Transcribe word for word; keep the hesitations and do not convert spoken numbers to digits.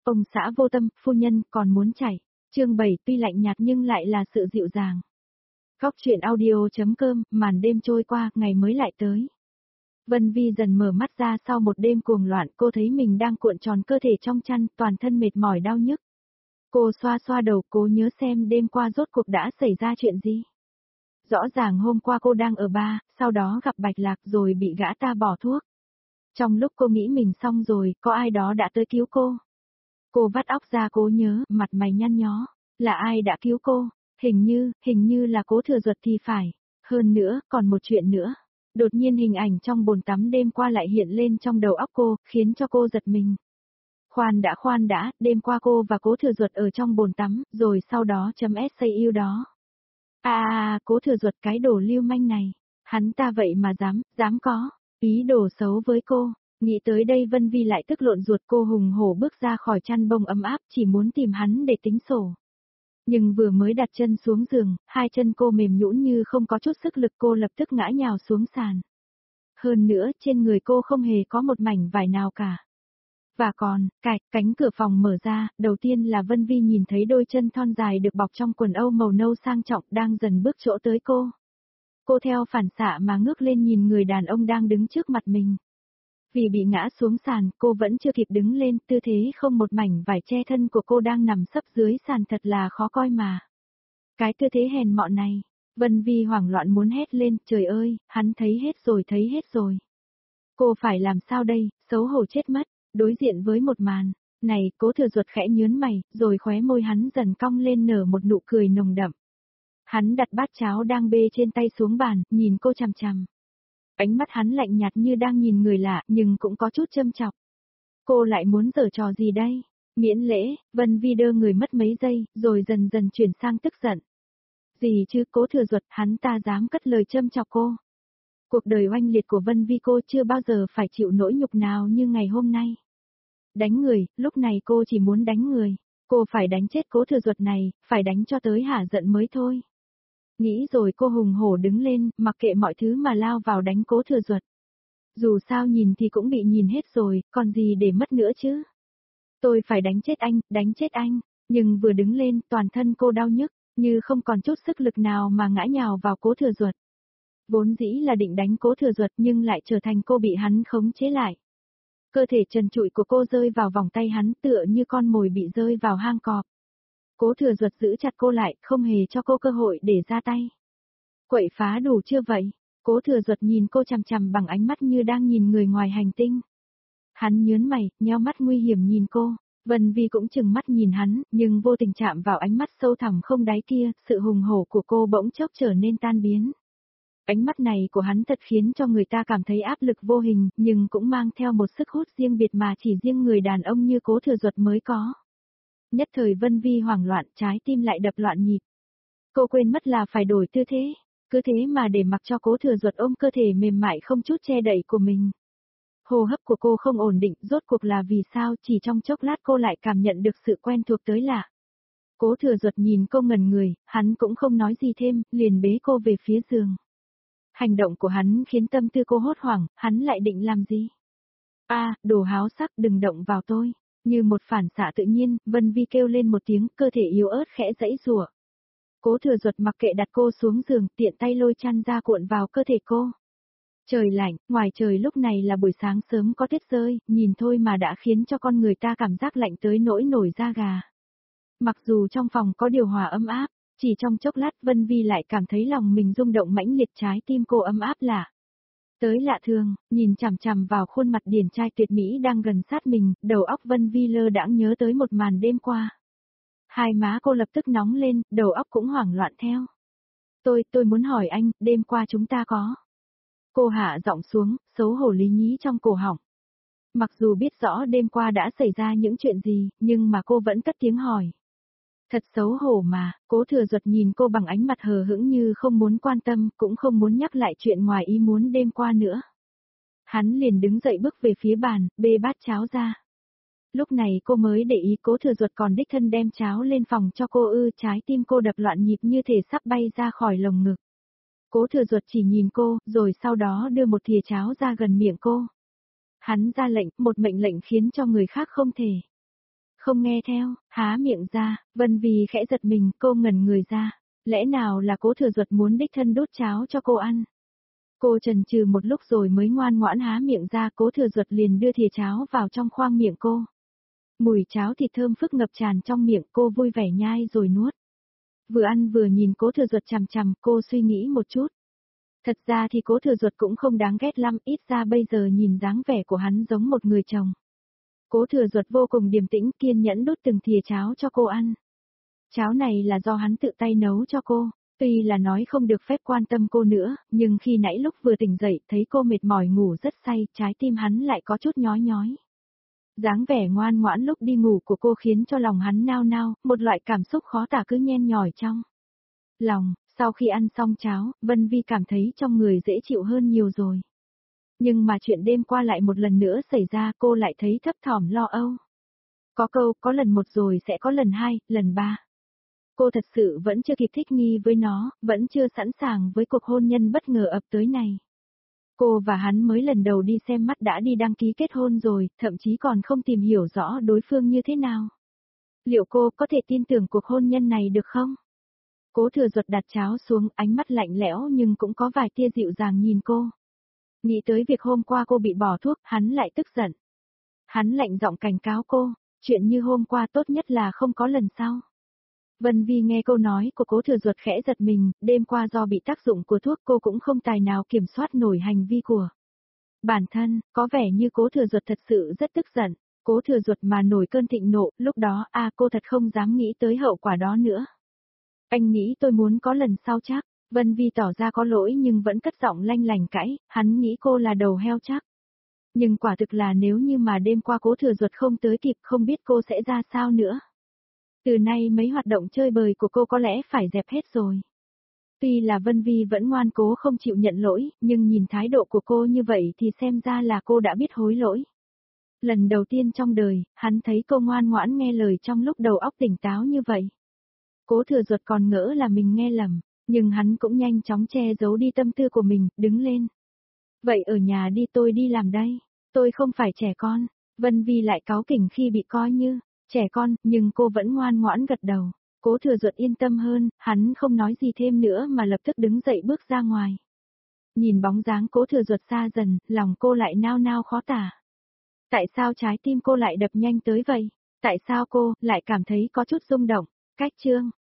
Ông xã vô tâm, phu nhân còn muốn chảy. Chương bảy tuy lạnh nhạt nhưng lại là sự dịu dàng. Góc truyện audio.com, màn đêm trôi qua, ngày mới lại tới. Vân Vi dần mở mắt ra sau một đêm cuồng loạn, cô thấy mình đang cuộn tròn cơ thể trong chăn, toàn thân mệt mỏi đau nhức. Cô xoa xoa đầu, cố nhớ xem đêm qua rốt cuộc đã xảy ra chuyện gì. Rõ ràng hôm qua cô đang ở bar, sau đó gặp Bạch Lạc rồi bị gã ta bỏ thuốc. Trong lúc cô nghĩ mình xong rồi, có ai đó đã tới cứu cô. Cô vắt óc ra cố nhớ, mặt mày nhăn nhó. Là ai đã cứu cô? Hình như, hình như là Cố Thừa Duật thì phải. Hơn nữa, còn một chuyện nữa. Đột nhiên hình ảnh trong bồn tắm đêm qua lại hiện lên trong đầu óc cô, khiến cho cô giật mình. Khoan đã khoan đã, đêm qua cô và Cố Thừa Duật ở trong bồn tắm, rồi sau đó chấm ét say yêu đó. À, à, Cố Thừa Duật cái đồ lưu manh này. Hắn ta vậy mà dám, dám có, ý đồ xấu với cô. Nghĩ tới đây Vân Vi lại tức lộn ruột, cô hùng hổ bước ra khỏi chăn bông ấm áp, chỉ muốn tìm hắn để tính sổ. Nhưng vừa mới đặt chân xuống giường, hai chân cô mềm nhũn như không có chút sức lực, cô lập tức ngã nhào xuống sàn. Hơn nữa, trên người cô không hề có một mảnh vải nào cả. Và còn, cạch, cánh cửa phòng mở ra, đầu tiên là Vân Vi nhìn thấy đôi chân thon dài được bọc trong quần âu màu nâu sang trọng đang dần bước chỗ tới cô. Cô theo phản xạ mà ngước lên nhìn người đàn ông đang đứng trước mặt mình. Vì bị ngã xuống sàn, cô vẫn chưa kịp đứng lên, tư thế không một mảnh vải che thân của cô đang nằm sấp dưới sàn thật là khó coi mà. Cái tư thế hèn mọn này, Vân Vi hoảng loạn muốn hét lên, trời ơi, hắn thấy hết rồi thấy hết rồi. Cô phải làm sao đây, xấu hổ chết mất, đối diện với một màn, này, Cố Thừa Duật khẽ nhướn mày, rồi khóe môi hắn dần cong lên nở một nụ cười nồng đậm. Hắn đặt bát cháo đang bê trên tay xuống bàn, nhìn cô chằm chằm. Ánh mắt hắn lạnh nhạt như đang nhìn người lạ, nhưng cũng có chút châm chọc. Cô lại muốn giở trò gì đây? Miễn lễ, Vân Vi đơ người mất mấy giây, rồi dần dần chuyển sang tức giận. Gì chứ, Cố Thừa Duật, hắn ta dám cất lời châm chọc cô. Cuộc đời oanh liệt của Vân Vi cô chưa bao giờ phải chịu nỗi nhục nào như ngày hôm nay. Đánh người, lúc này cô chỉ muốn đánh người. Cô phải đánh chết Cố Thừa Duật này, phải đánh cho tới hả giận mới thôi. Nghĩ rồi cô hùng hổ đứng lên, mặc kệ mọi thứ mà lao vào đánh Cố Thừa Duật. Dù sao nhìn thì cũng bị nhìn hết rồi, còn gì để mất nữa chứ. Tôi phải đánh chết anh, đánh chết anh. Nhưng vừa đứng lên, toàn thân cô đau nhức, như không còn chút sức lực nào mà ngã nhào vào Cố Thừa Duật. Vốn dĩ là định đánh Cố Thừa Duật nhưng lại trở thành cô bị hắn khống chế lại. Cơ thể trần trụi của cô rơi vào vòng tay hắn tựa như con mồi bị rơi vào hang cọp. Cố Thừa Duật giữ chặt cô lại, không hề cho cô cơ hội để ra tay. Quậy phá đủ chưa vậy? Cố Thừa Duật nhìn cô chằm chằm bằng ánh mắt như đang nhìn người ngoài hành tinh. Hắn nhớn mày, nheo mắt nguy hiểm nhìn cô. Vân Vi cũng chừng mắt nhìn hắn, nhưng vô tình chạm vào ánh mắt sâu thẳm không đáy kia, sự hùng hổ của cô bỗng chốc trở nên tan biến. Ánh mắt này của hắn thật khiến cho người ta cảm thấy áp lực vô hình, nhưng cũng mang theo một sức hút riêng biệt mà chỉ riêng người đàn ông như Cố Thừa Duật mới có. Nhất thời Vân Vi hoảng loạn, trái tim lại đập loạn nhịp. Cô quên mất là phải đổi tư thế, cứ thế mà để mặc cho Cố Thừa Duật ôm cơ thể mềm mại không chút che đậy của mình. Hô hấp của cô không ổn định, rốt cuộc là vì sao, chỉ trong chốc lát cô lại cảm nhận được sự quen thuộc tới lạ. Cố Thừa Duật nhìn cô ngẩn người, hắn cũng không nói gì thêm, liền bế cô về phía giường. Hành động của hắn khiến tâm tư cô hốt hoảng, hắn lại định làm gì? A, à, đồ háo sắc, đừng động vào tôi. Như một phản xạ tự nhiên, Vân Vi kêu lên một tiếng, cơ thể yếu ớt khẽ giãy giụa. Cố Thừa Duật mặc kệ đặt cô xuống giường, tiện tay lôi chăn ra cuộn vào cơ thể cô. Trời lạnh, ngoài trời lúc này là buổi sáng sớm có tuyết rơi, nhìn thôi mà đã khiến cho con người ta cảm giác lạnh tới nỗi nổi da gà. Mặc dù trong phòng có điều hòa ấm áp, chỉ trong chốc lát Vân Vi lại cảm thấy lòng mình rung động mãnh liệt, trái tim cô ấm áp lạ. Tới lạ thường, nhìn chằm chằm vào khuôn mặt điển trai tuyệt mỹ đang gần sát mình, đầu óc Vân Vi lơ đãng nhớ tới một màn đêm qua. Hai má cô lập tức nóng lên, đầu óc cũng hoảng loạn theo. Tôi, tôi muốn hỏi anh, đêm qua chúng ta có. Cô hạ giọng xuống, xấu hổ lý nhí trong cổ họng. Mặc dù biết rõ đêm qua đã xảy ra những chuyện gì, nhưng mà cô vẫn cất tiếng hỏi. Thật xấu hổ mà, Cố Thừa Duật nhìn cô bằng ánh mặt hờ hững như không muốn quan tâm, cũng không muốn nhắc lại chuyện ngoài ý muốn đêm qua nữa. Hắn liền đứng dậy bước về phía bàn, bê bát cháo ra. Lúc này cô mới để ý Cố Thừa Duật còn đích thân đem cháo lên phòng cho cô ư, trái tim cô đập loạn nhịp như thể sắp bay ra khỏi lồng ngực. Cố Thừa Duật chỉ nhìn cô, rồi sau đó đưa một thìa cháo ra gần miệng cô. Hắn ra lệnh, một mệnh lệnh khiến cho người khác không thể. Không nghe theo, há miệng ra, Vân Vi khẽ giật mình, cô ngẩn người ra. Lẽ nào là Cố Thừa Duật muốn đích thân đút cháo cho cô ăn? Cô chần chừ một lúc rồi mới ngoan ngoãn há miệng ra, Cố Thừa Duật liền đưa thìa cháo vào trong khoang miệng cô. Mùi cháo thịt thơm phức ngập tràn trong miệng, cô vui vẻ nhai rồi nuốt. Vừa ăn vừa nhìn Cố Thừa Duật chằm chằm, cô suy nghĩ một chút. Thật ra thì Cố Thừa Duật cũng không đáng ghét lắm, ít ra bây giờ nhìn dáng vẻ của hắn giống một người chồng. Cố Thừa Duật vô cùng điềm tĩnh, kiên nhẫn đút từng thìa cháo cho cô ăn. Cháo này là do hắn tự tay nấu cho cô, tuy là nói không được phép quan tâm cô nữa, nhưng khi nãy lúc vừa tỉnh dậy thấy cô mệt mỏi ngủ rất say, trái tim hắn lại có chút nhói nhói. Dáng vẻ ngoan ngoãn lúc đi ngủ của cô khiến cho lòng hắn nao nao, một loại cảm xúc khó tả cứ nhen nhỏi trong lòng. Sau khi ăn xong cháo, Vân Vi cảm thấy trong người dễ chịu hơn nhiều rồi. Nhưng mà chuyện đêm qua lại một lần nữa xảy ra, cô lại thấy thấp thỏm lo âu. Có câu, có lần một rồi sẽ có lần hai, lần ba. Cô thật sự vẫn chưa kịp thích nghi với nó, vẫn chưa sẵn sàng với cuộc hôn nhân bất ngờ ập tới này. Cô và hắn mới lần đầu đi xem mắt đã đi đăng ký kết hôn rồi, thậm chí còn không tìm hiểu rõ đối phương như thế nào. Liệu cô có thể tin tưởng cuộc hôn nhân này được không? Cố Thừa Duật đặt cháo xuống, ánh mắt lạnh lẽo nhưng cũng có vài tia dịu dàng nhìn cô. Nghĩ tới việc hôm qua cô bị bỏ thuốc, hắn lại tức giận. Hắn lạnh giọng cảnh cáo cô, chuyện như hôm qua tốt nhất là không có lần sau. Vân Vi nghe câu nói của Cố Thừa Duật khẽ giật mình, đêm qua do bị tác dụng của thuốc cô cũng không tài nào kiểm soát nổi hành vi của bản thân, có vẻ như Cố Thừa Duật thật sự rất tức giận. Cố Thừa Duật mà nổi cơn thịnh nộ, lúc đó a à, cô thật không dám nghĩ tới hậu quả đó nữa. Anh nghĩ tôi muốn có lần sau chắc. Vân Vi tỏ ra có lỗi nhưng vẫn cất giọng lanh lành cãi, hắn nghĩ cô là đầu heo chắc. Nhưng quả thực là nếu như mà đêm qua Cố Thừa Duật không tới kịp không biết cô sẽ ra sao nữa. Từ nay mấy hoạt động chơi bời của cô có lẽ phải dẹp hết rồi. Tuy là Vân Vi vẫn ngoan cố không chịu nhận lỗi, nhưng nhìn thái độ của cô như vậy thì xem ra là cô đã biết hối lỗi. Lần đầu tiên trong đời, hắn thấy cô ngoan ngoãn nghe lời trong lúc đầu óc tỉnh táo như vậy. Cố Thừa Duật còn ngỡ là mình nghe lầm, nhưng hắn cũng nhanh chóng che giấu đi tâm tư của mình, đứng lên. Vậy ở nhà đi, tôi đi làm đây, tôi không phải trẻ con. Vân Vi lại cáu kỉnh khi bị coi như trẻ con, nhưng cô vẫn ngoan ngoãn gật đầu. Cố Thừa Duật yên tâm hơn, hắn không nói gì thêm nữa mà lập tức đứng dậy bước ra ngoài. Nhìn bóng dáng Cố Thừa Duật xa dần, lòng cô lại nao nao khó tả. Tại sao trái tim cô lại đập nhanh tới vậy? Tại sao cô lại cảm thấy có chút rung động? Cách chương